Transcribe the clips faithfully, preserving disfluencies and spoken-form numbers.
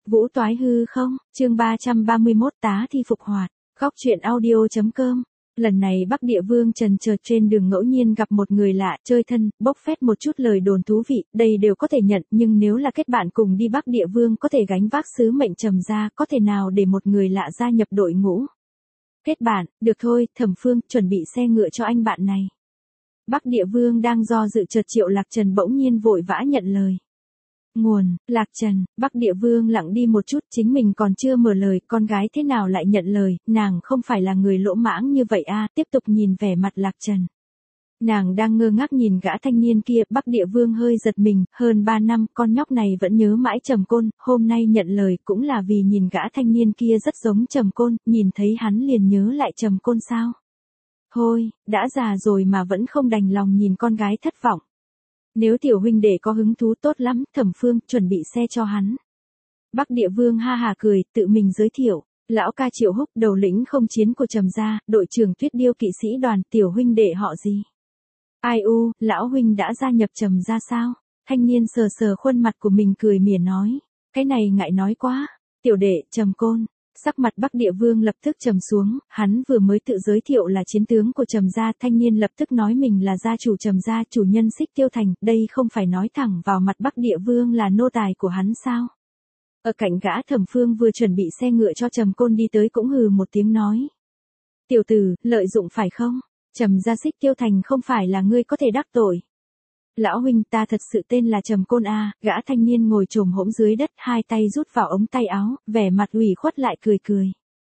Vũ toái hư không, chương ba trăm ba mươi mốt tá thi phục hoạt, góc truyện audio.com. Lần này Bắc Địa Vương trần trờ trên đường ngẫu nhiên gặp một người lạ, chơi thân, bốc phét một chút lời đồn thú vị, đây đều có thể nhận, nhưng nếu là kết bạn cùng đi Bắc Địa Vương có thể gánh vác sứ mệnh trầm gia, có thể nào để một người lạ gia nhập đội ngũ. Kết bạn, được thôi, Thẩm Phương, chuẩn bị xe ngựa cho anh bạn này. Bắc Địa Vương đang do dự chợt Triệu Lạc Trần bỗng nhiên vội vã nhận lời. Nguồn, Lạc Trần. Bắc Địa Vương lặng đi một chút, chính mình còn chưa mở lời, con gái thế nào lại nhận lời, nàng không phải là người lỗ mãng như vậy à, tiếp tục nhìn vẻ mặt Lạc Trần. Nàng đang ngơ ngác nhìn gã thanh niên kia, Bắc Địa Vương hơi giật mình, hơn ba năm, con nhóc này vẫn nhớ mãi Trầm Côn, hôm nay nhận lời cũng là vì nhìn gã thanh niên kia rất giống Trầm Côn, nhìn thấy hắn liền nhớ lại Trầm Côn sao. Thôi, đã già rồi mà vẫn không đành lòng nhìn con gái thất vọng. Nếu tiểu huynh đệ có hứng thú tốt lắm, Thẩm Phương, chuẩn bị xe cho hắn. Bắc Địa Vương ha hà cười, tự mình giới thiệu, lão ca Triệu Húc, đầu lĩnh không chiến của Trầm gia, đội trưởng Tuyết Điêu kỵ sĩ đoàn, tiểu huynh đệ họ gì? Ai u, lão huynh đã gia nhập Trầm gia sao? Thanh niên sờ sờ khuôn mặt của mình cười mỉa nói, cái này ngại nói quá, tiểu đệ, Trầm Côn. Sắc mặt Bắc Địa Vương lập tức trầm xuống, hắn vừa mới tự giới thiệu là chiến tướng của Trầm gia, thanh niên lập tức nói mình là gia chủ Trầm gia, chủ nhân Xích Tiêu Thành, đây không phải nói thẳng vào mặt Bắc Địa Vương là nô tài của hắn sao? Ở cạnh gã Thẩm Phương vừa chuẩn bị xe ngựa cho Trầm Côn đi tới cũng hừ một tiếng nói. Tiểu tử, lợi dụng phải không? Trầm gia Xích Tiêu Thành không phải là ngươi có thể đắc tội. Lão huynh, ta thật sự tên là Trầm Côn a. Gã thanh niên ngồi chồm hỗn dưới đất, hai tay rút vào ống tay áo, vẻ mặt ủy khuất lại cười cười.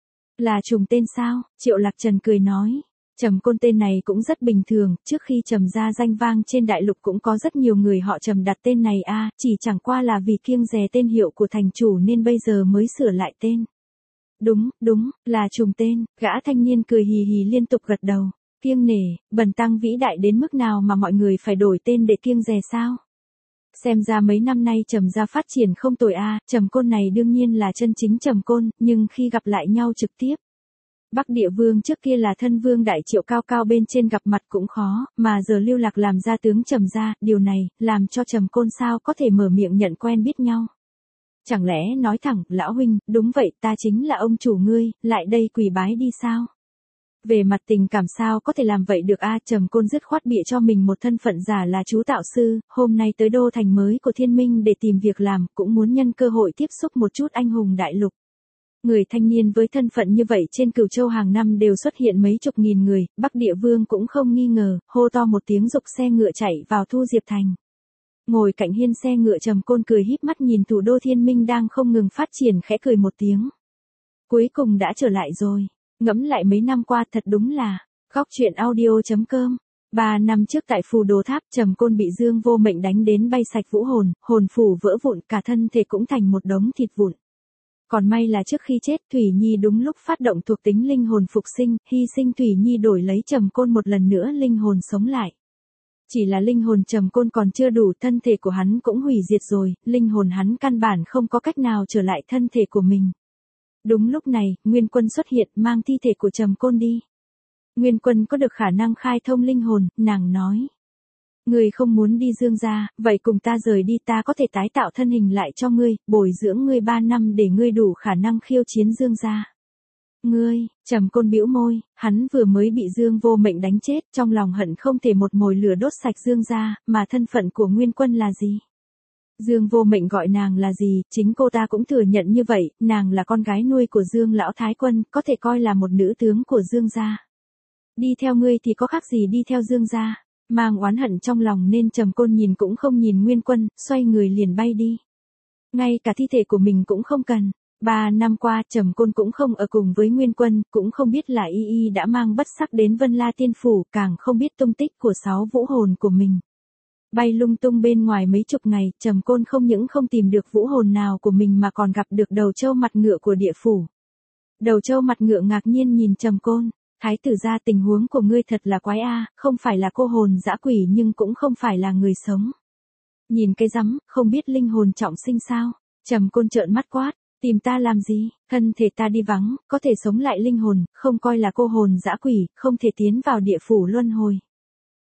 Là trùng tên sao? Triệu Lạc Trần cười nói. Trầm Côn tên này cũng rất bình thường, trước khi Trầm gia danh vang trên đại lục cũng có rất nhiều người họ Trầm đặt tên này a, chỉ chẳng qua là vì kiêng dè tên hiệu của thành chủ nên bây giờ mới sửa lại tên. Đúng, đúng, là trùng tên. Gã thanh niên cười hì hì liên tục gật đầu. Kiêng nể, bần tăng vĩ đại đến mức nào mà mọi người phải đổi tên để kiêng dè sao? Xem ra mấy năm nay Trầm gia phát triển không tồi a, Trầm Côn này đương nhiên là chân chính Trầm Côn, nhưng khi gặp lại nhau trực tiếp. Bắc Địa Vương trước kia là thân vương đại Triệu cao cao bên trên gặp mặt cũng khó, mà giờ lưu lạc làm gia tướng Trầm gia, điều này, làm cho Trầm Côn sao có thể mở miệng nhận quen biết nhau. Chẳng lẽ nói thẳng, lão huynh, đúng vậy, ta chính là ông chủ ngươi, lại đây quỳ bái đi sao? Về mặt tình cảm sao có thể làm vậy được a, Trầm Côn dứt khoát bịa cho mình một thân phận giả là chú tạo sư, hôm nay tới đô thành mới của Thiên Minh để tìm việc làm, cũng muốn nhân cơ hội tiếp xúc một chút anh hùng đại lục. Người thanh niên với thân phận như vậy trên Cửu Châu hàng năm đều xuất hiện mấy chục nghìn người, Bắc Địa Vương cũng không nghi ngờ, hô to một tiếng dục xe ngựa chạy vào Thu Diệp Thành. Ngồi cạnh hiên xe ngựa Trầm Côn cười híp mắt nhìn thủ đô Thiên Minh đang không ngừng phát triển khẽ cười một tiếng. Cuối cùng đã trở lại rồi. Ngẫm lại mấy năm qua thật đúng là, góc truyện audio.com. Ba năm trước tại Phù Đồ Tháp, Trầm Côn bị Dương Vô Mệnh đánh đến bay sạch vũ hồn, hồn phủ vỡ vụn, cả thân thể cũng thành một đống thịt vụn. Còn may là trước khi chết, Thủy Nhi đúng lúc phát động thuộc tính linh hồn phục sinh, hy sinh Thủy Nhi đổi lấy Trầm Côn một lần nữa linh hồn sống lại. Chỉ là linh hồn Trầm Côn còn chưa đủ, thân thể của hắn cũng hủy diệt rồi, linh hồn hắn căn bản không có cách nào trở lại thân thể của mình. Đúng lúc này, Nguyên Quân xuất hiện mang thi thể của Trầm Côn đi. Nguyên Quân có được khả năng khai thông linh hồn, nàng nói. Ngươi không muốn đi Dương gia, vậy cùng ta rời đi, ta có thể tái tạo thân hình lại cho ngươi, bồi dưỡng ngươi ba năm để ngươi đủ khả năng khiêu chiến Dương gia. Ngươi, Trầm Côn bĩu môi, hắn vừa mới bị Dương Vô Mệnh đánh chết, trong lòng hận không thể một mồi lửa đốt sạch Dương gia, mà thân phận của Nguyên Quân là gì? Dương Vô Mệnh gọi nàng là gì, chính cô ta cũng thừa nhận như vậy, nàng là con gái nuôi của Dương Lão Thái Quân, có thể coi là một nữ tướng của Dương gia. Đi theo ngươi thì có khác gì đi theo Dương gia, mang oán hận trong lòng nên Trầm Côn nhìn cũng không nhìn Nguyên Quân, xoay người liền bay đi. Ngay cả thi thể của mình cũng không cần. Ba năm qua Trầm Côn cũng không ở cùng với Nguyên Quân, cũng không biết là Y Y đã mang bất sắc đến Vân La Tiên Phủ, càng không biết tung tích của sáu vũ hồn của mình. Bay lung tung bên ngoài mấy chục ngày, Trầm Côn không những không tìm được vũ hồn nào của mình mà còn gặp được đầu trâu mặt ngựa của địa phủ. Đầu trâu mặt ngựa ngạc nhiên nhìn Trầm Côn, thái tử gia, tình huống của ngươi thật là quái a, không phải là cô hồn dã quỷ nhưng cũng không phải là người sống. Nhìn cái rắm, không biết linh hồn trọng sinh sao? Trầm Côn trợn mắt quát, tìm ta làm gì? Thân thể ta đi vắng, có thể sống lại linh hồn, không coi là cô hồn dã quỷ, không thể tiến vào địa phủ luân hồi.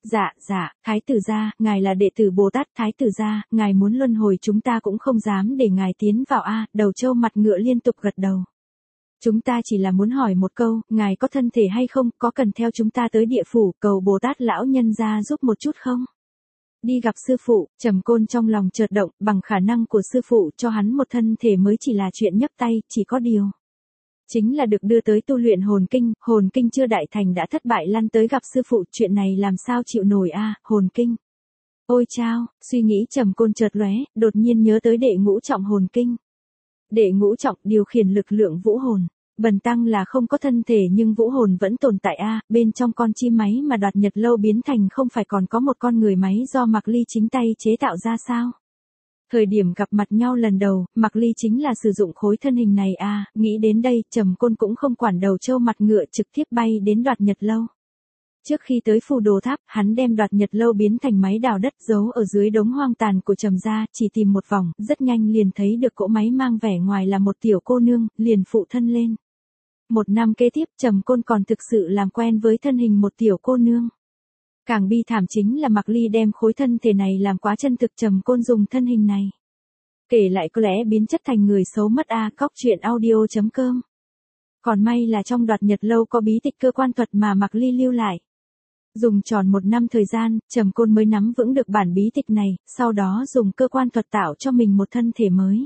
Dạ, dạ, Thái tử gia, ngài là đệ tử Bồ Tát Thái tử gia, ngài muốn luân hồi chúng ta cũng không dám để ngài tiến vào a, đầu trâu mặt ngựa liên tục gật đầu. Chúng ta chỉ là muốn hỏi một câu, ngài có thân thể hay không, có cần theo chúng ta tới địa phủ, cầu Bồ Tát lão nhân gia giúp một chút không? Đi gặp sư phụ, Trầm Côn trong lòng chợt động, bằng khả năng của sư phụ cho hắn một thân thể mới chỉ là chuyện nhấp tay, chỉ có điều. Chính là được đưa tới tu luyện hồn kinh, hồn kinh chưa đại thành đã thất bại lăn tới gặp sư phụ, chuyện này làm sao chịu nổi a, hồn kinh. Ôi chao, suy nghĩ Trầm Côn chợt lóe, đột nhiên nhớ tới đệ ngũ trọng hồn kinh. Đệ ngũ trọng điều khiển lực lượng vũ hồn. Bần tăng là không có thân thể nhưng vũ hồn vẫn tồn tại a, bên trong con chim máy mà Đoạt Nhật Lâu biến thành không phải còn có một con người máy do Mạc Ly chính tay chế tạo ra sao? Thời điểm gặp mặt nhau lần đầu, Mạc Ly chính là sử dụng khối thân hình này a, nghĩ đến đây, Trầm Côn cũng không quản đầu trâu mặt ngựa trực tiếp bay đến Đoạt Nhật Lâu. Trước khi tới phù đồ tháp, hắn đem Đoạt Nhật Lâu biến thành máy đào đất giấu ở dưới đống hoang tàn của Trầm gia, chỉ tìm một vòng, rất nhanh liền thấy được cỗ máy mang vẻ ngoài là một tiểu cô nương, liền phụ thân lên. Một năm kế tiếp, Trầm Côn còn thực sự làm quen với thân hình một tiểu cô nương. Càng bi thảm chính là Mạc Ly đem khối thân thể này làm quá chân thực, Trầm Côn dùng thân hình này. Kể lại có lẽ biến chất thành người xấu mất a, cóc truyện audio chấm com. Còn may là trong Đoạt Nhật Lâu có bí tịch cơ quan thuật mà Mạc Ly lưu lại. Dùng tròn một năm thời gian, Trầm Côn mới nắm vững được bản bí tịch này, sau đó dùng cơ quan thuật tạo cho mình một thân thể mới.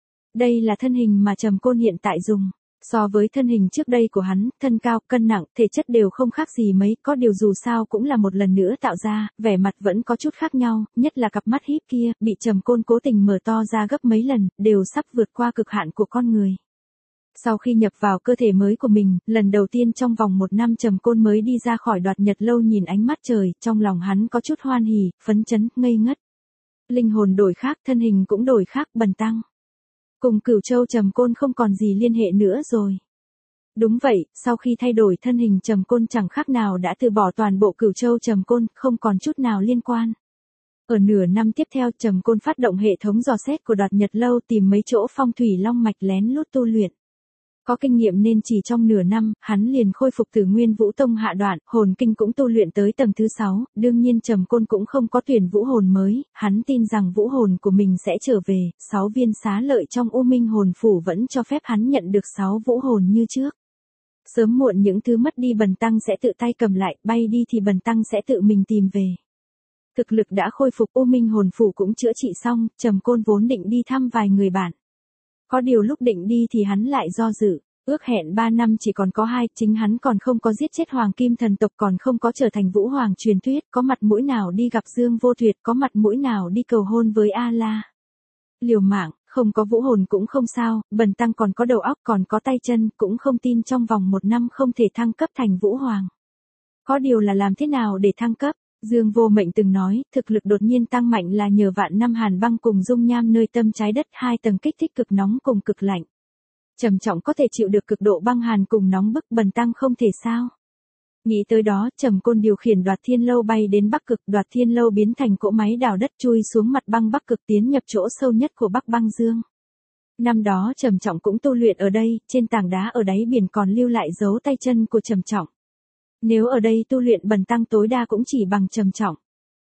Đây là thân hình mà Trầm Côn hiện tại dùng. So với thân hình trước đây của hắn, thân cao, cân nặng, thể chất đều không khác gì mấy, có điều dù sao cũng là một lần nữa tạo ra, vẻ mặt vẫn có chút khác nhau, nhất là cặp mắt híp kia, bị Trầm Côn cố tình mở to ra gấp mấy lần, đều sắp vượt qua cực hạn của con người. Sau khi nhập vào cơ thể mới của mình, lần đầu tiên trong vòng một năm Trầm Côn mới đi ra khỏi Đoạt Nhật Lâu nhìn ánh mắt trời, trong lòng hắn có chút hoan hỉ, phấn chấn, ngây ngất. Linh hồn đổi khác, thân hình cũng đổi khác, bần tăng. Cùng Cửu Châu Trầm Côn không còn gì liên hệ nữa rồi. Đúng vậy, sau khi thay đổi thân hình Trầm Côn chẳng khác nào đã từ bỏ toàn bộ Cửu Châu Trầm Côn, không còn chút nào liên quan. Ở nửa năm tiếp theo Trầm Côn phát động hệ thống dò xét của Đoạt Nhật Lâu tìm mấy chỗ phong thủy long mạch lén lút tu luyện. Có kinh nghiệm nên chỉ trong nửa năm, hắn liền khôi phục từ Nguyên Vũ Tông hạ đoạn, hồn kinh cũng tu luyện tới tầng thứ sáu, đương nhiên Trầm Côn cũng không có tuyển vũ hồn mới, hắn tin rằng vũ hồn của mình sẽ trở về, sáu viên xá lợi trong U Minh hồn phủ vẫn cho phép hắn nhận được sáu vũ hồn như trước. Sớm muộn những thứ mất đi bần tăng sẽ tự tay cầm lại, bay đi thì bần tăng sẽ tự mình tìm về. Thực lực đã khôi phục, U Minh hồn phủ cũng chữa trị xong, Trầm Côn vốn định đi thăm vài người bạn. Có điều lúc định đi thì hắn lại do dự, ước hẹn ba năm chỉ còn có hai, chính hắn còn không có giết chết Hoàng Kim thần tộc, còn không có trở thành Vũ Hoàng truyền thuyết, có mặt mũi nào đi gặp Dương Vô Tuyệt, có mặt mũi nào đi cầu hôn với A La. Liều mạng, không có vũ hồn cũng không sao, bần tăng còn có đầu óc, còn có tay chân, cũng không tin trong vòng một năm không thể thăng cấp thành Vũ Hoàng. Có điều là làm thế nào để thăng cấp? Dương Vô Mệnh từng nói, thực lực đột nhiên tăng mạnh là nhờ vạn năm hàn băng cùng dung nham nơi tâm trái đất, hai tầng kích thích cực nóng cùng cực lạnh. Trầm Trọng có thể chịu được cực độ băng hàn cùng nóng bức, bần tăng không thể sao? Nghĩ tới đó, Trầm Côn điều khiển Đoạt Thiên Lâu bay đến Bắc Cực, Đoạt Thiên Lâu biến thành cỗ máy đào đất chui xuống mặt băng Bắc Cực tiến nhập chỗ sâu nhất của Bắc Băng Dương. Năm đó Trầm Trọng cũng tu luyện ở đây, trên tảng đá ở đáy biển còn lưu lại dấu tay chân của Trầm Trọng. Nếu ở đây tu luyện bần tăng tối đa cũng chỉ bằng Trầm Trọng.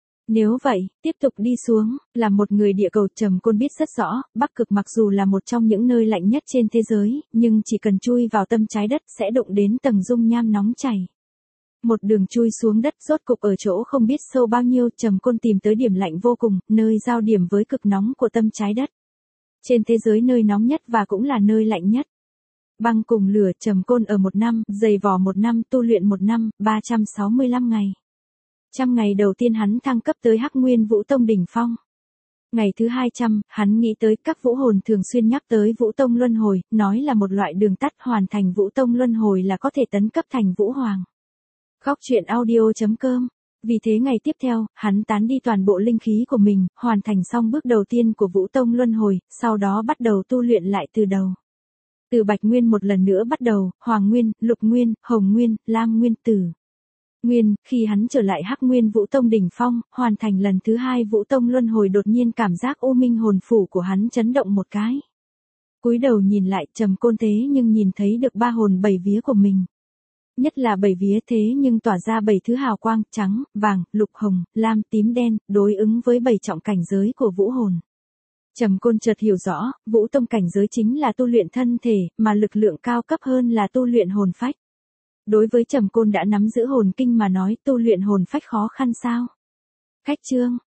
Nếu vậy, tiếp tục đi xuống, là một người địa cầu, Trầm Côn biết rất rõ, Bắc Cực mặc dù là một trong những nơi lạnh nhất trên thế giới, nhưng chỉ cần chui vào tâm trái đất sẽ đụng đến tầng dung nham nóng chảy. Một đường chui xuống đất, rốt cục ở chỗ không biết sâu bao nhiêu, Trầm Côn tìm tới điểm lạnh vô cùng, nơi giao điểm với cực nóng của tâm trái đất. Trên thế giới nơi nóng nhất và cũng là nơi lạnh nhất. Băng cùng lửa, Trầm Côn ở một năm, dày vò một năm, tu luyện một năm, ba trăm sáu mươi lăm ngày. Trăm ngày đầu tiên hắn thăng cấp tới Hắc Nguyên Vũ Tông đỉnh phong. Ngày thứ hai trăm, hắn nghĩ tới các vũ hồn thường xuyên nhắc tới Vũ Tông Luân Hồi, nói là một loại đường tắt hoàn thành Vũ Tông Luân Hồi là có thể tấn cấp thành Vũ Hoàng. Góc truyện audio chấm com. Vì thế ngày tiếp theo, hắn tán đi toàn bộ linh khí của mình, hoàn thành xong bước đầu tiên của Vũ Tông Luân Hồi, sau đó bắt đầu tu luyện lại từ đầu. Từ Bạch Nguyên một lần nữa bắt đầu, Hoàng Nguyên, Lục Nguyên, Hồng Nguyên, Lam Nguyên, Tử Nguyên, khi hắn trở lại Hắc Nguyên Vũ Tông đỉnh phong, hoàn thành lần thứ hai Vũ Tông Luân Hồi, đột nhiên cảm giác U Minh hồn phủ của hắn chấn động một cái. Cúi đầu nhìn lại, Trầm Côn thế nhưng nhìn thấy được ba hồn bảy vía của mình. Nhất là bảy vía thế nhưng tỏa ra bảy thứ hào quang, trắng, vàng, lục hồng, lam, tím đen, đối ứng với bảy trọng cảnh giới của vũ hồn. Trầm Côn chợt hiểu rõ, vũ tông cảnh giới chính là tu luyện thân thể, mà lực lượng cao cấp hơn là tu luyện hồn phách. Đối với Trầm Côn đã nắm giữ hồn kinh mà nói, tu luyện hồn phách khó khăn sao? Khách chương